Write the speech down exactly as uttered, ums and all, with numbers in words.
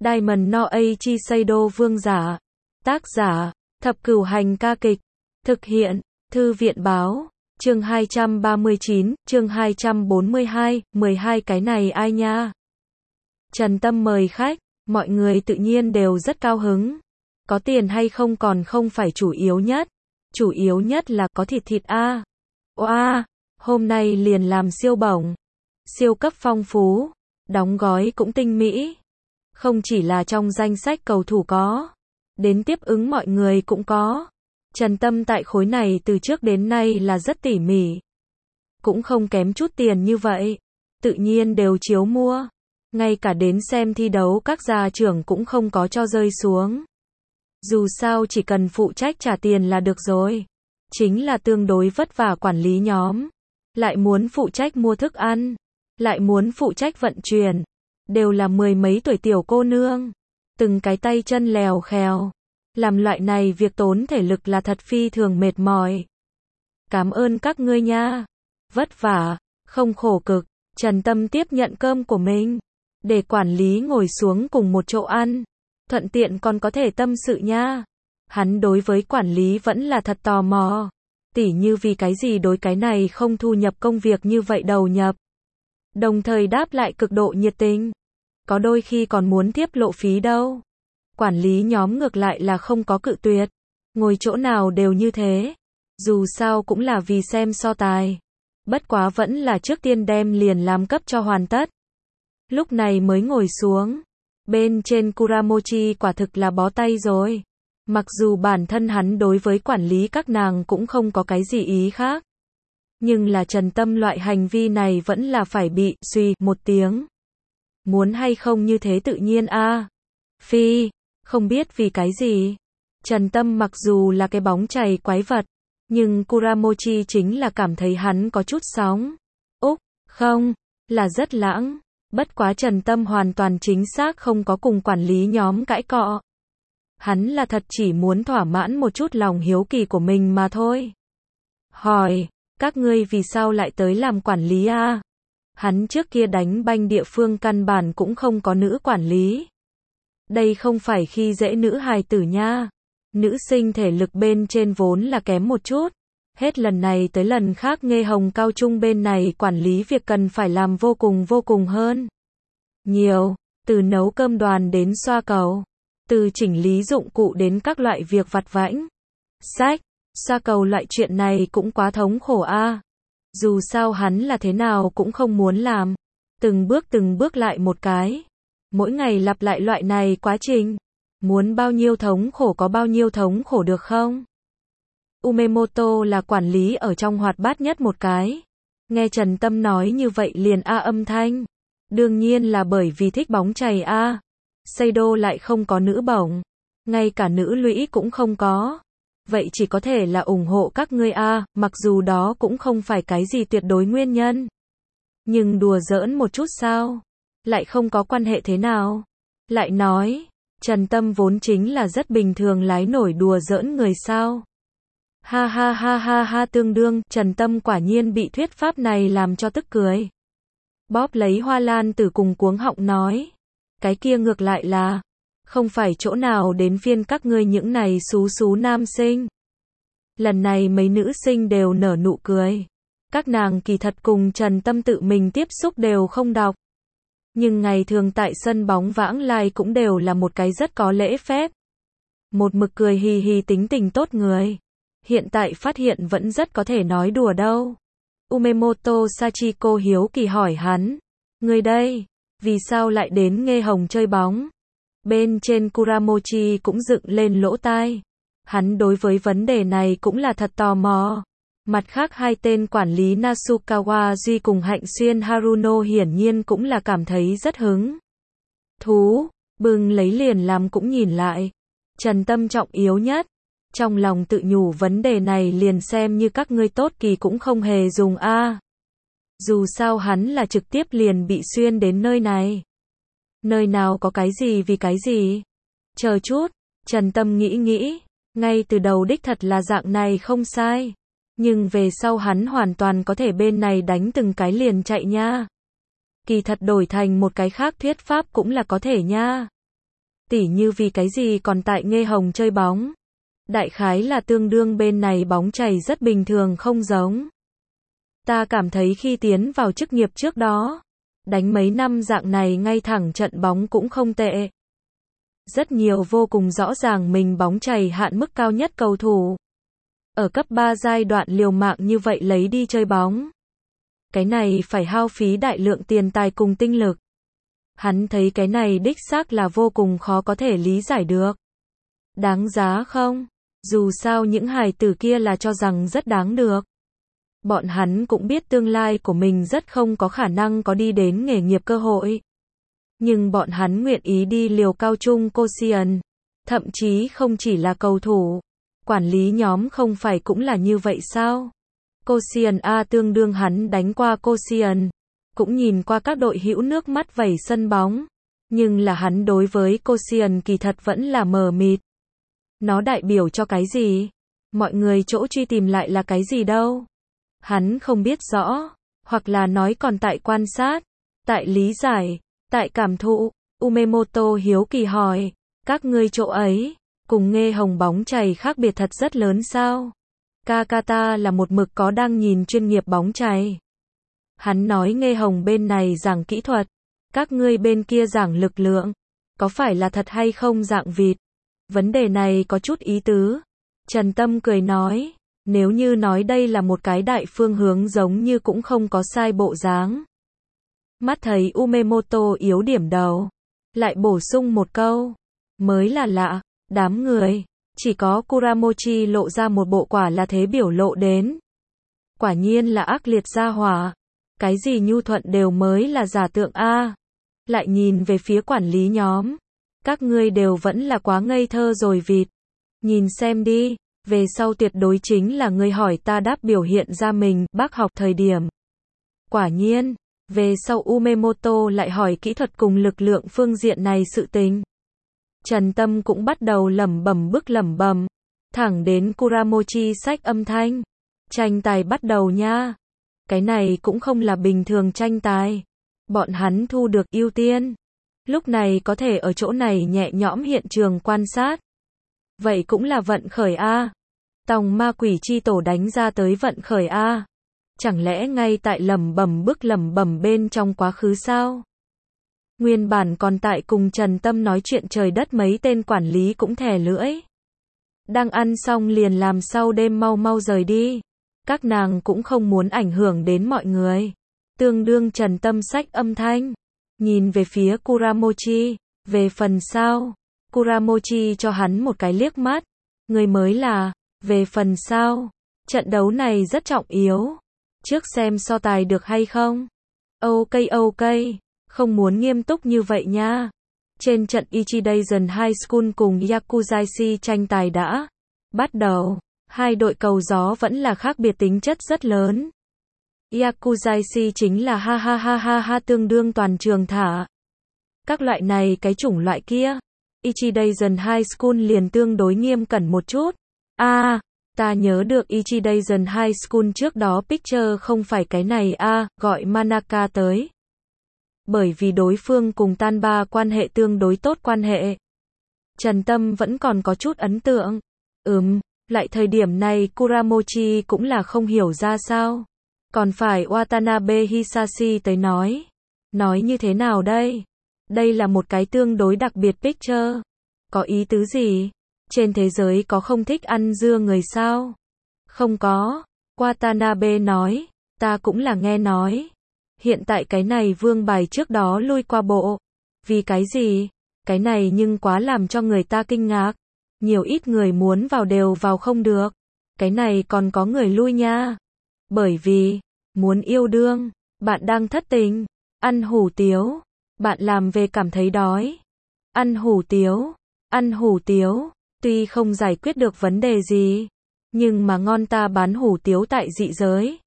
Diamond no Eiichi Seido vương giả. Tác giả, Thập Cửu Hành ca kịch. Thực hiện, Thư viện báo. Chương hai trăm ba mươi chín, chương hai trăm bốn mươi hai, mười hai cái này ai nha. Trần Tâm mời khách, mọi người tự nhiên đều rất cao hứng. Có tiền hay không còn không phải chủ yếu nhất. Chủ yếu nhất là có thịt thịt a. Oa, hôm nay liền làm siêu bổng. Siêu cấp phong phú, đóng gói cũng tinh mỹ. Không chỉ là trong danh sách cầu thủ có, đến tiếp ứng mọi người cũng có. Trần Tâm tại khối này từ trước đến nay là rất tỉ mỉ. Cũng không kém chút tiền như vậy. Tự nhiên đều chiếu mua. Ngay cả đến xem thi đấu các gia trưởng cũng không có cho rơi xuống. Dù sao chỉ cần phụ trách trả tiền là được rồi. Chính là tương đối vất vả quản lý nhóm. Lại muốn phụ trách mua thức ăn. Lại muốn phụ trách vận chuyển. Đều là mười mấy tuổi tiểu cô nương. Từng cái tay chân lèo khèo. Làm loại này việc tốn thể lực là thật phi thường mệt mỏi. Cảm ơn các ngươi nha. Vất vả, không khổ cực. Trần Tâm tiếp nhận cơm của mình. Để quản lý ngồi xuống cùng một chỗ ăn. Thuận tiện còn có thể tâm sự nha. Hắn đối với quản lý vẫn là thật tò mò. Tỉ như vì cái gì đối cái này không thu nhập công việc như vậy đầu nhập. Đồng thời đáp lại cực độ nhiệt tình. Có đôi khi còn muốn tiếp lộ phí đâu. Quản lý nhóm ngược lại là không có cự tuyệt. Ngồi chỗ nào đều như thế. Dù sao cũng là vì xem so tài. Bất quá vẫn là trước tiên đem liền làm cấp cho hoàn tất. Lúc này mới ngồi xuống. Bên trên Kuramochi quả thực là bó tay rồi. Mặc dù bản thân hắn đối với quản lý các nàng cũng không có cái gì ý khác. Nhưng là Trần Tâm loại hành vi này vẫn là phải bị suy một tiếng. Muốn hay không như thế tự nhiên a. À. Phi, không biết vì cái gì. Trần Tâm mặc dù là cái bóng chày quái vật. Nhưng Kuramochi chính là cảm thấy hắn có chút sóng. Úc, không, là rất lãng. Bất quá Trần Tâm hoàn toàn chính xác không có cùng quản lý nhóm cãi cọ. Hắn là thật chỉ muốn thỏa mãn một chút lòng hiếu kỳ của mình mà thôi. Hỏi, các ngươi vì sao lại tới làm quản lý a? À? Hắn trước kia đánh banh địa phương căn bản cũng không có nữ quản lý. Đây không phải khi dễ nữ hài tử nha. Nữ sinh thể lực bên trên vốn là kém một chút. Hết lần này tới lần khác Nghê Hồng Cao Trung bên này quản lý việc cần phải làm vô cùng vô cùng hơn. Nhiều, từ nấu cơm đoàn đến xoa cầu. Từ chỉnh lý dụng cụ đến các loại việc vặt vãnh. Sách, xoa cầu loại chuyện này cũng quá thống khổ a. À. Dù sao hắn là thế nào cũng không muốn làm. Từng bước từng bước lại một cái. Mỗi ngày lặp lại loại này quá trình. Muốn bao nhiêu thống khổ có bao nhiêu thống khổ được không? Umemoto là quản lý ở trong hoạt bát nhất một cái. Nghe Trần Tâm nói như vậy liền a âm thanh. Đương nhiên là bởi vì thích bóng chày a. À. Seido lại không có nữ bổng. Ngay cả nữ lũy cũng không có. Vậy chỉ có thể là ủng hộ các ngươi a, à, mặc dù đó cũng không phải cái gì tuyệt đối nguyên nhân. Nhưng đùa giỡn một chút sao? Lại không có quan hệ thế nào? Lại nói, Trần Tâm vốn chính là rất bình thường lái nổi đùa giỡn người sao? Ha ha ha ha ha tương đương, Trần Tâm quả nhiên bị thuyết pháp này làm cho tức cười. Bóp lấy Hoa Lan Tử cùng cuống họng nói. Cái kia ngược lại là, không phải chỗ nào đến phiên các ngươi những này xú xú nam sinh. Lần này mấy nữ sinh đều nở nụ cười. Các nàng kỳ thật cùng Trần Tâm tự mình tiếp xúc đều không đọc. Nhưng ngày thường tại sân bóng vãng lai cũng đều là một cái rất có lễ phép. Một mực cười hì hì tính tình tốt người. Hiện tại phát hiện vẫn rất có thể nói đùa đâu. Umemoto Sachiko hiếu kỳ hỏi hắn. Người đây, vì sao lại đến Nghê Hồng chơi bóng? Bên trên Kuramochi cũng dựng lên lỗ tai. Hắn đối với vấn đề này cũng là thật tò mò. Mặt khác hai tên quản lý Nasukawa Duy cùng Hạnh Xuyên Haruno hiển nhiên cũng là cảm thấy rất hứng thú, bừng lấy liền làm cũng nhìn lại. Trần Tâm trọng yếu nhất. Trong lòng tự nhủ vấn đề này liền xem như các ngươi tốt kỳ cũng không hề dùng a. À. Dù sao hắn là trực tiếp liền bị xuyên đến nơi này. Nơi nào có cái gì vì cái gì? Chờ chút, Trần Tâm nghĩ nghĩ, ngay từ đầu đích thật là dạng này không sai. Nhưng về sau hắn hoàn toàn có thể bên này đánh từng cái liền chạy nha. Kỳ thật đổi thành một cái khác thuyết pháp cũng là có thể nha. Tỉ như vì cái gì còn tại Nghê Hồng chơi bóng. Đại khái là tương đương bên này bóng chày rất bình thường không giống. Ta cảm thấy khi tiến vào chức nghiệp trước đó, đánh mấy năm dạng này ngay thẳng trận bóng cũng không tệ. Rất nhiều vô cùng rõ ràng mình bóng chày hạn mức cao nhất cầu thủ. Ở cấp ba giai đoạn liều mạng như vậy lấy đi chơi bóng. Cái này phải hao phí đại lượng tiền tài cùng tinh lực. Hắn thấy cái này đích xác là vô cùng khó có thể lý giải được. Đáng giá không? Dù sao những hài tử kia là cho rằng rất đáng được. Bọn hắn cũng biết tương lai của mình rất không có khả năng có đi đến nghề nghiệp cơ hội. Nhưng bọn hắn nguyện ý đi liều cao trung Cocian. Thậm chí không chỉ là cầu thủ. Quản lý nhóm không phải cũng là như vậy sao? Cocian A tương đương hắn đánh qua Cocian. Cũng nhìn qua các đội hữu nước mắt vẩy sân bóng. Nhưng là hắn đối với Cocian kỳ thật vẫn là mờ mịt. Nó đại biểu cho cái gì? Mọi người chỗ truy tìm lại là cái gì đâu? Hắn không biết rõ. Hoặc là nói còn tại quan sát. Tại lý giải. Tại cảm thụ. Umemoto hiếu kỳ hỏi. Các ngươi chỗ ấy. Cùng Nghê Hồng bóng chày khác biệt thật rất lớn sao? Kakata là một mực có đang nhìn chuyên nghiệp bóng chày. Hắn nói Nghê Hồng bên này giảng kỹ thuật. Các ngươi bên kia giảng lực lượng. Có phải là thật hay không dạng vịt? Vấn đề này có chút ý tứ. Trần Tâm cười nói. Nếu như nói đây là một cái đại phương hướng giống như cũng không có sai bộ dáng. Mắt thấy Umemoto yếu điểm đầu. Lại bổ sung một câu. Mới là lạ. Đám người. Chỉ có Kuramochi lộ ra một bộ quả là thế biểu lộ đến. Quả nhiên là ác liệt gia hỏa. Cái gì nhu thuận đều mới là giả tượng A. Lại nhìn về phía quản lý nhóm. Các ngươi đều vẫn là quá ngây thơ rồi vịt. Nhìn xem đi. Về sau tuyệt đối chính là ngươi hỏi ta đáp biểu hiện ra mình, bác học thời điểm. Quả nhiên. Về sau Umemoto lại hỏi kỹ thuật cùng lực lượng phương diện này sự tình. Trần Tâm cũng bắt đầu lẩm bẩm bức lẩm bẩm, thẳng đến Kuramochi xách âm thanh. Tranh tài bắt đầu nha. Cái này cũng không là bình thường tranh tài. Bọn hắn thu được ưu tiên. Lúc này có thể ở chỗ này nhẹ nhõm hiện trường quan sát. Vậy cũng là vận khởi A. Tòng ma quỷ chi tổ đánh ra tới vận khởi A. Chẳng lẽ ngay tại lẩm bẩm bức lẩm bẩm bên trong quá khứ sao? Nguyên bản còn tại cùng Trần Tâm nói chuyện trời đất mấy tên quản lý cũng thè lưỡi. Đang ăn xong liền làm sau đêm mau mau rời đi. Các nàng cũng không muốn ảnh hưởng đến mọi người. Tương đương Trần Tâm xách âm thanh. Nhìn về phía Kuramochi. Về phần sau. Kuramochi cho hắn một cái liếc mắt. Người mới là. Về phần sau. Trận đấu này rất trọng yếu. Trước xem so tài được hay không? Ok ok. Không muốn nghiêm túc như vậy nha. Trên trận Ichidaisen High School cùng Yakuzaishi tranh tài đã bắt đầu. Hai đội cầu gió vẫn là khác biệt tính chất rất lớn. Yakuzaishi chính là ha ha ha ha ha tương đương toàn trường thả. Các loại này cái chủng loại kia. Ichidaisen High School liền tương đối nghiêm cẩn một chút. A, à, ta nhớ được Ichidaisen High School trước đó picture không phải cái này a, à, gọi Manaka tới. Bởi vì đối phương cùng Tanba quan hệ tương đối tốt quan hệ. Trần Tâm vẫn còn có chút ấn tượng. Ừm, lại thời điểm này Kuramochi cũng là không hiểu ra sao. Còn phải Watanabe Hisashi tới nói. Nói như thế nào đây? Đây là một cái tương đối đặc biệt picture. Có ý tứ gì? Trên thế giới có không thích ăn dưa người sao? Không có. Watanabe nói. Ta cũng là nghe nói. Hiện tại cái này vương bài trước đó lui qua bộ. Vì cái gì? Cái này nhưng quá làm cho người ta kinh ngạc. Nhiều ít người muốn vào đều vào không được. Cái này còn có người lui nha. Bởi vì, muốn yêu đương, bạn đang thất tình, ăn hủ tiếu, bạn làm về cảm thấy đói. Ăn hủ tiếu, ăn hủ tiếu, tuy không giải quyết được vấn đề gì, nhưng mà ngon ta bán hủ tiếu tại dị giới.